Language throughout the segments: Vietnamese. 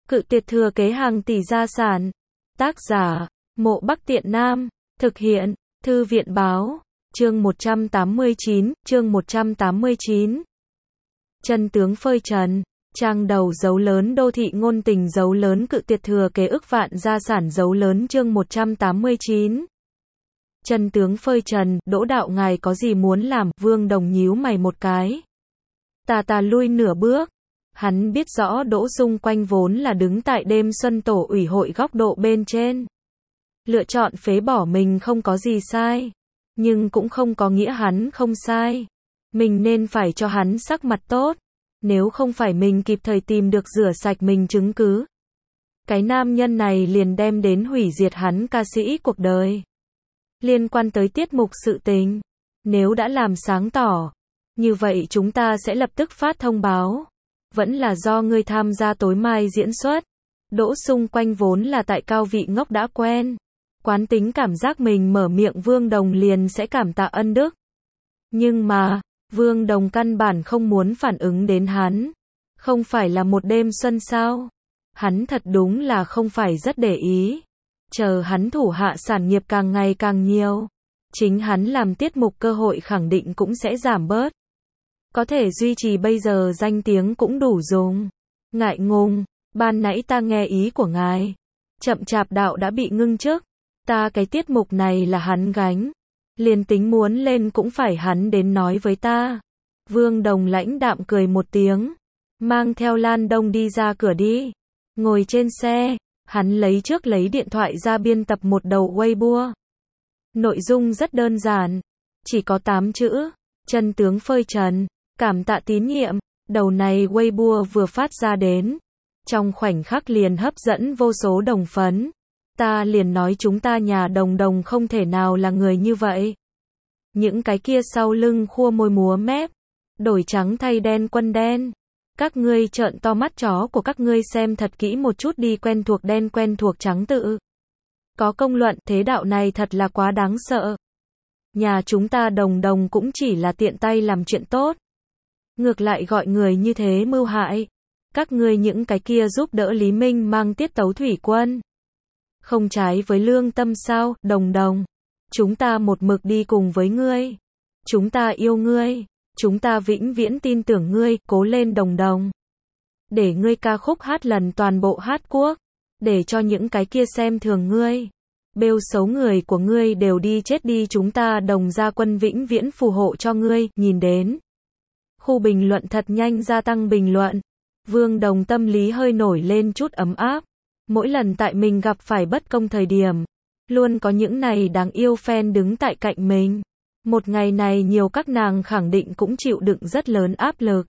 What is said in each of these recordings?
Cự tuyệt thừa kế hàng tỷ gia sản. Tác giả, Mộ Bắc Tiện Nam. Thực hiện, Thư viện Báo. Chương 189, chương 189. Chân tướng phơi trần. Trang đầu dấu lớn đô thị ngôn tình dấu lớn cự tuyệt thừa kế ức vạn gia sản dấu lớn chương 189. Chân tướng phơi trần, Đỗ đạo ngài có gì muốn làm, Vương Đồng nhíu mày một cái. Tà lui nửa bước. Hắn biết rõ Đỗ xung quanh vốn là đứng tại đêm xuân tổ ủy hội góc độ bên trên. Lựa chọn phế bỏ mình không có gì sai. Nhưng cũng không có nghĩa hắn không sai. Mình nên phải cho hắn sắc mặt tốt. Nếu không phải mình kịp thời tìm được rửa sạch mình chứng cứ. Cái nam nhân này liền đem đến hủy diệt hắn ca sĩ cuộc đời. Liên quan tới tiết mục sự tình. Nếu đã làm sáng tỏ. Như vậy chúng ta sẽ lập tức phát thông báo. Vẫn là do ngươi tham gia tối mai diễn xuất. Đỗ xung quanh vốn là tại cao vị ngốc đã quen. Quán tính cảm giác mình mở miệng Vương Đồng liền sẽ cảm tạ ân đức. Nhưng mà, Vương Đồng căn bản không muốn phản ứng đến hắn. Không phải là một đêm xuân sao? Hắn thật đúng là không phải rất để ý. Chờ hắn thủ hạ sản nghiệp càng ngày càng nhiều. Chính hắn làm tiết mục cơ hội khẳng định cũng sẽ giảm bớt. Có thể duy trì bây giờ danh tiếng cũng đủ dùng. Ngại ngùng, ban nãy ta nghe ý của ngài. Chậm chạp đạo đã bị ngưng chức. Ta cái tiết mục này là hắn gánh. Liền tính muốn lên cũng phải hắn đến nói với ta. Vương Đồng lãnh đạm cười một tiếng. Mang theo Lan Đông đi ra cửa đi. Ngồi trên xe, hắn lấy điện thoại ra biên tập một đầu Weibo. Nội dung rất đơn giản. Chỉ có 8 chữ. Chân tướng phơi trần. Cảm tạ tín nhiệm. Đầu này Weibo vừa phát ra đến. Trong khoảnh khắc liền hấp dẫn vô số đồng phấn. Ta liền nói chúng ta nhà Đồng không thể nào là người như vậy. Những cái kia sau lưng khua môi múa mép. Đổi trắng thay đen quân đen. Các ngươi trợn to mắt chó của các ngươi xem thật kỹ một chút đi quen thuộc đen quen thuộc trắng tự. Có công luận thế đạo này thật là quá đáng sợ. Nhà chúng ta Đồng cũng chỉ là tiện tay làm chuyện tốt. Ngược lại gọi người như thế mưu hại. Các ngươi những cái kia giúp đỡ Lý Minh mang tiết tấu thủy quân. Không trái với lương tâm sao, Đồng. Chúng ta một mực đi cùng với ngươi. Chúng ta yêu ngươi. Chúng ta vĩnh viễn tin tưởng ngươi, cố lên Đồng. Để ngươi ca khúc hát lần toàn bộ hát quốc. Để cho những cái kia xem thường ngươi. Bêu xấu người của ngươi đều đi chết đi chúng ta Đồng gia quân vĩnh viễn phù hộ cho ngươi, nhìn đến. Khu bình luận thật nhanh gia tăng bình luận. Vương Đồng tâm lý hơi nổi lên chút ấm áp. Mỗi lần tại mình gặp phải bất công thời điểm. Luôn có những này đáng yêu fan đứng tại cạnh mình. Một ngày này nhiều các nàng khẳng định cũng chịu đựng rất lớn áp lực.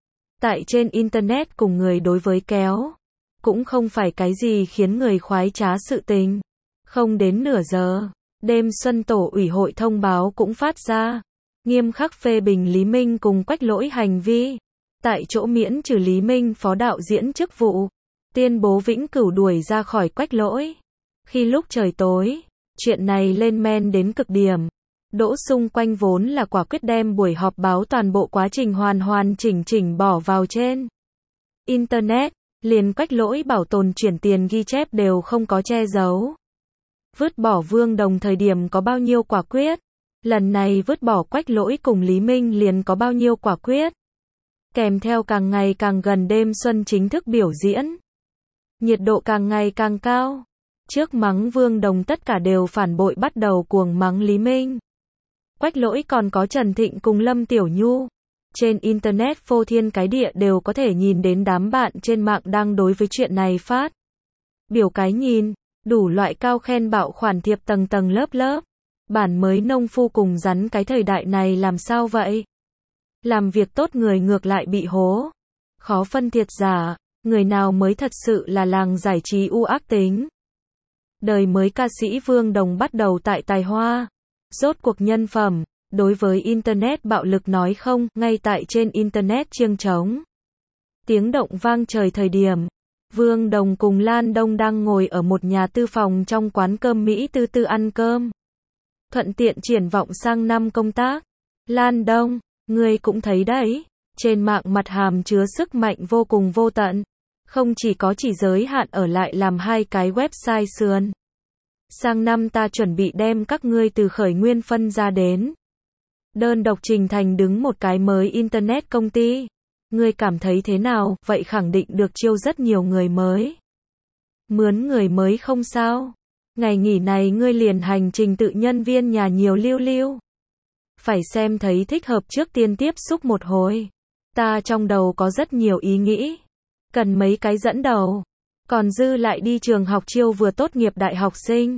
Tại trên internet cùng người đối với kéo. Cũng không phải cái gì khiến người khoái trá sự tình. Không đến nửa giờ. Đêm xuân tổ ủy hội thông báo cũng phát ra. Nghiêm khắc phê bình Lý Minh cùng Quách Lỗi hành vi. Tại chỗ miễn trừ Lý Minh phó đạo diễn chức vụ. Tuyên bố vĩnh cửu đuổi ra khỏi Quách Lỗi. Khi lúc trời tối, chuyện này lên men đến cực điểm. Đỗ xung quanh vốn là quả quyết đem buổi họp báo toàn bộ quá trình hoàn chỉnh bỏ vào trên internet, liền Quách Lỗi bảo tồn chuyển tiền ghi chép đều không có che giấu. Vứt bỏ Vương Đồng thời điểm có bao nhiêu quả quyết, lần này vứt bỏ Quách Lỗi cùng Lý Minh liền có bao nhiêu quả quyết. Kèm theo càng ngày càng gần đêm xuân chính thức biểu diễn. Nhiệt độ càng ngày càng cao. Trước mắng Vương Đồng tất cả đều phản bội bắt đầu cuồng mắng Lý Minh. Quách Lỗi còn có Trần Thịnh cùng Lâm Tiểu Nhu. Trên internet phô thiên cái địa đều có thể nhìn đến đám bạn trên mạng đang đối với chuyện này phát. Biểu cái nhìn, đủ loại cao khen bạo khoản thiệp tầng lớp. Bản mới nông phu cùng rắn cái thời đại này làm sao vậy? Làm việc tốt người ngược lại bị hố. Khó phân thiệt giả, người nào mới thật sự là làng giải trí u ác tính. Đời mới ca sĩ Vương Đồng bắt đầu tại tài hoa. Rốt cuộc nhân phẩm, đối với internet bạo lực nói không, ngay tại trên internet chiêng trống. Tiếng động vang trời thời điểm. Vương Đồng cùng Lan Đông đang ngồi ở một nhà tư phòng trong quán cơm Mỹ tư ăn cơm. Thuận tiện triển vọng sang năm công tác. Lan Đông, ngươi cũng thấy đấy. Trên mạng mặt hàm chứa sức mạnh vô cùng vô tận. Không chỉ giới hạn ở lại làm 2 cái website sườn. Sang năm ta chuẩn bị đem các ngươi từ khởi nguyên phân ra đến. Đơn độc trình thành đứng một cái mới internet công ty. Ngươi cảm thấy thế nào? Vậy khẳng định được chiêu rất nhiều người mới. Mướn người mới không sao. Ngày nghỉ này ngươi liền hành trình tự nhân viên nhà nhiều lưu lưu. Phải xem thấy thích hợp trước tiên tiếp xúc một hồi. Ta trong đầu có rất nhiều ý nghĩ. Cần mấy cái dẫn đầu. Còn dư lại đi trường học chiêu vừa tốt nghiệp đại học sinh.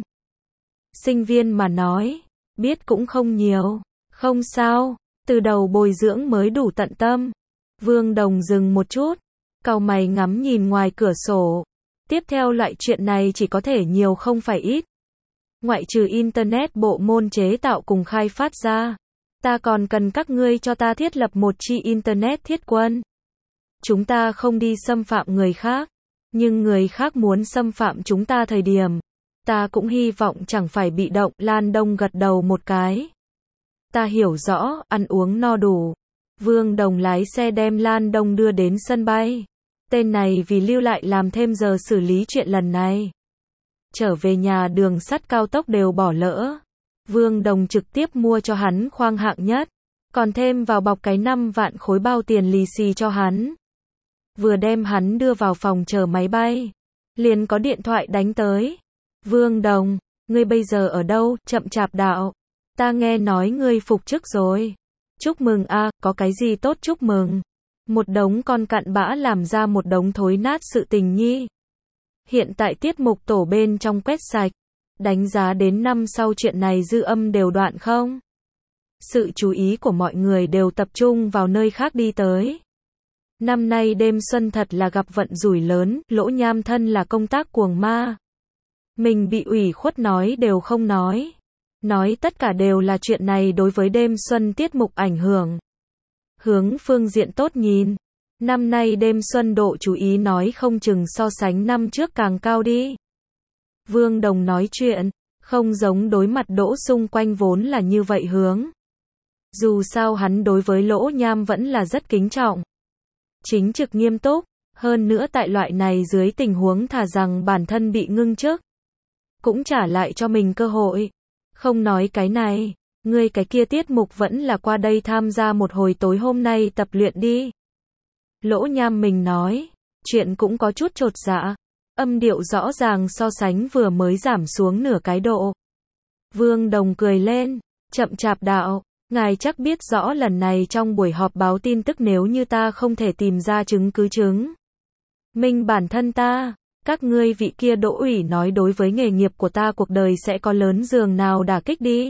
Sinh viên mà nói, biết cũng không nhiều. Không sao, từ đầu bồi dưỡng mới đủ tận tâm. Vương Đồng dừng một chút, cau mày ngắm nhìn ngoài cửa sổ. Tiếp theo loại chuyện này chỉ có thể nhiều không phải ít. Ngoại trừ Internet bộ môn chế tạo cùng khai phát ra, ta còn cần các ngươi cho ta thiết lập một chi Internet thiết quân. Chúng ta không đi xâm phạm người khác, nhưng người khác muốn xâm phạm chúng ta thời điểm, ta cũng hy vọng chẳng phải bị động. Lan Đông gật đầu một cái. Ta hiểu rõ, ăn uống no đủ. Vương Đồng lái xe đem Lan Đông đưa đến sân bay. Tên này vì lưu lại làm thêm giờ xử lý chuyện lần này. Trở về nhà đường sắt cao tốc đều bỏ lỡ. Vương Đồng trực tiếp mua cho hắn khoang hạng nhất. Còn thêm vào bọc cái 5 vạn khối bao tiền lì xì cho hắn. Vừa đem hắn đưa vào phòng chờ máy bay. Liền có điện thoại đánh tới. Vương Đồng, ngươi bây giờ ở đâu? Chậm chạp đạo. Ta nghe nói ngươi phục chức rồi. Chúc mừng a, có cái gì tốt chúc mừng. Một đống con cặn bã làm ra một đống thối nát sự tình nhi. Hiện tại tiết mục tổ bên trong quét sạch. Đánh giá đến năm sau chuyện này dư âm đều đoạn không? Sự chú ý của mọi người đều tập trung vào nơi khác đi tới. Năm nay đêm xuân thật là gặp vận rủi lớn, Lỗ Nham thân là công tác cuồng ma. Mình bị ủy khuất nói đều không nói. Nói tất cả đều là chuyện này đối với đêm xuân tiết mục ảnh hưởng. Hướng phương diện tốt nhìn. Năm nay đêm xuân độ chú ý nói không chừng so sánh năm trước càng cao đi. Vương Đồng nói chuyện, không giống đối mặt Đỗ xung quanh vốn là như vậy hướng. Dù sao hắn đối với Lỗ Nham vẫn là rất kính trọng. Chính trực nghiêm túc, hơn nữa tại loại này dưới tình huống thà rằng bản thân bị ngưng chức. Cũng trả lại cho mình cơ hội. Không nói cái này, ngươi cái kia tiết mục vẫn là qua đây tham gia một hồi tối hôm nay tập luyện đi. Lỗ Nham mình nói, chuyện cũng có chút chột dạ. Âm điệu rõ ràng so sánh vừa mới giảm xuống nửa cái độ. Vương Đồng cười lên, chậm chạp đạo, ngài chắc biết rõ lần này trong buổi họp báo tin tức nếu như ta không thể tìm ra chứng cứ chứng minh bản thân ta, các ngươi vị kia Đỗ ủy nói đối với nghề nghiệp của ta cuộc đời sẽ có lớn giường nào đả kích đi.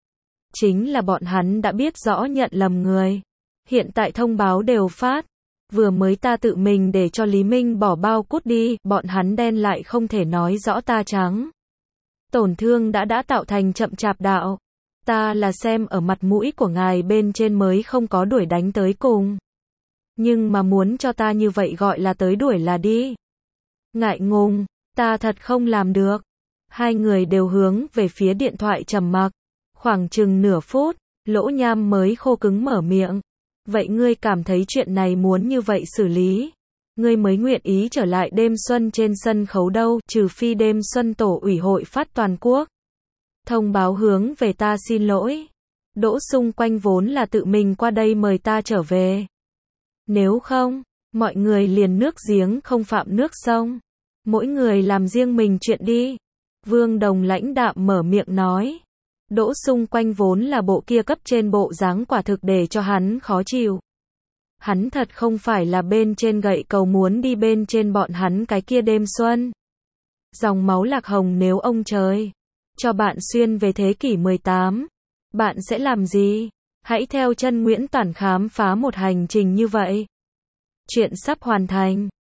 Chính là bọn hắn đã biết rõ nhận lầm người. Hiện tại thông báo đều phát. Vừa mới ta tự mình để cho Lý Minh bỏ bao cút đi, bọn hắn đen lại không thể nói rõ ta trắng. Tổn thương đã tạo thành chậm chạp đạo. Ta là xem ở mặt mũi của ngài bên trên mới không có đuổi đánh tới cùng. Nhưng mà muốn cho ta như vậy gọi là tới đuổi là đi. Ngại ngùng, ta thật không làm được. Hai người đều hướng về phía điện thoại trầm mặc. Khoảng chừng nửa phút, Lỗ Nham mới khô cứng mở miệng. Vậy ngươi cảm thấy chuyện này muốn như vậy xử lý? Ngươi mới nguyện ý trở lại đêm xuân trên sân khấu đâu, trừ phi đêm xuân tổ ủy hội phát toàn quốc. Thông báo hướng về ta xin lỗi. Đỗ xung quanh vốn là tự mình qua đây mời ta trở về. Nếu không, mọi người liền nước giếng không phạm nước sông. Mỗi người làm riêng mình chuyện đi. Vương Đồng lãnh đạm mở miệng nói. Đỗ xung quanh vốn là bộ kia cấp trên bộ dáng quả thực để cho hắn khó chịu. Hắn thật không phải là bên trên gậy cầu muốn đi bên trên bọn hắn cái kia đêm xuân. Dòng máu lạc hồng nếu ông trời cho bạn xuyên về thế kỷ 18, bạn sẽ làm gì? Hãy theo chân Nguyễn Toản khám phá một hành trình như vậy. Chuyện sắp hoàn thành.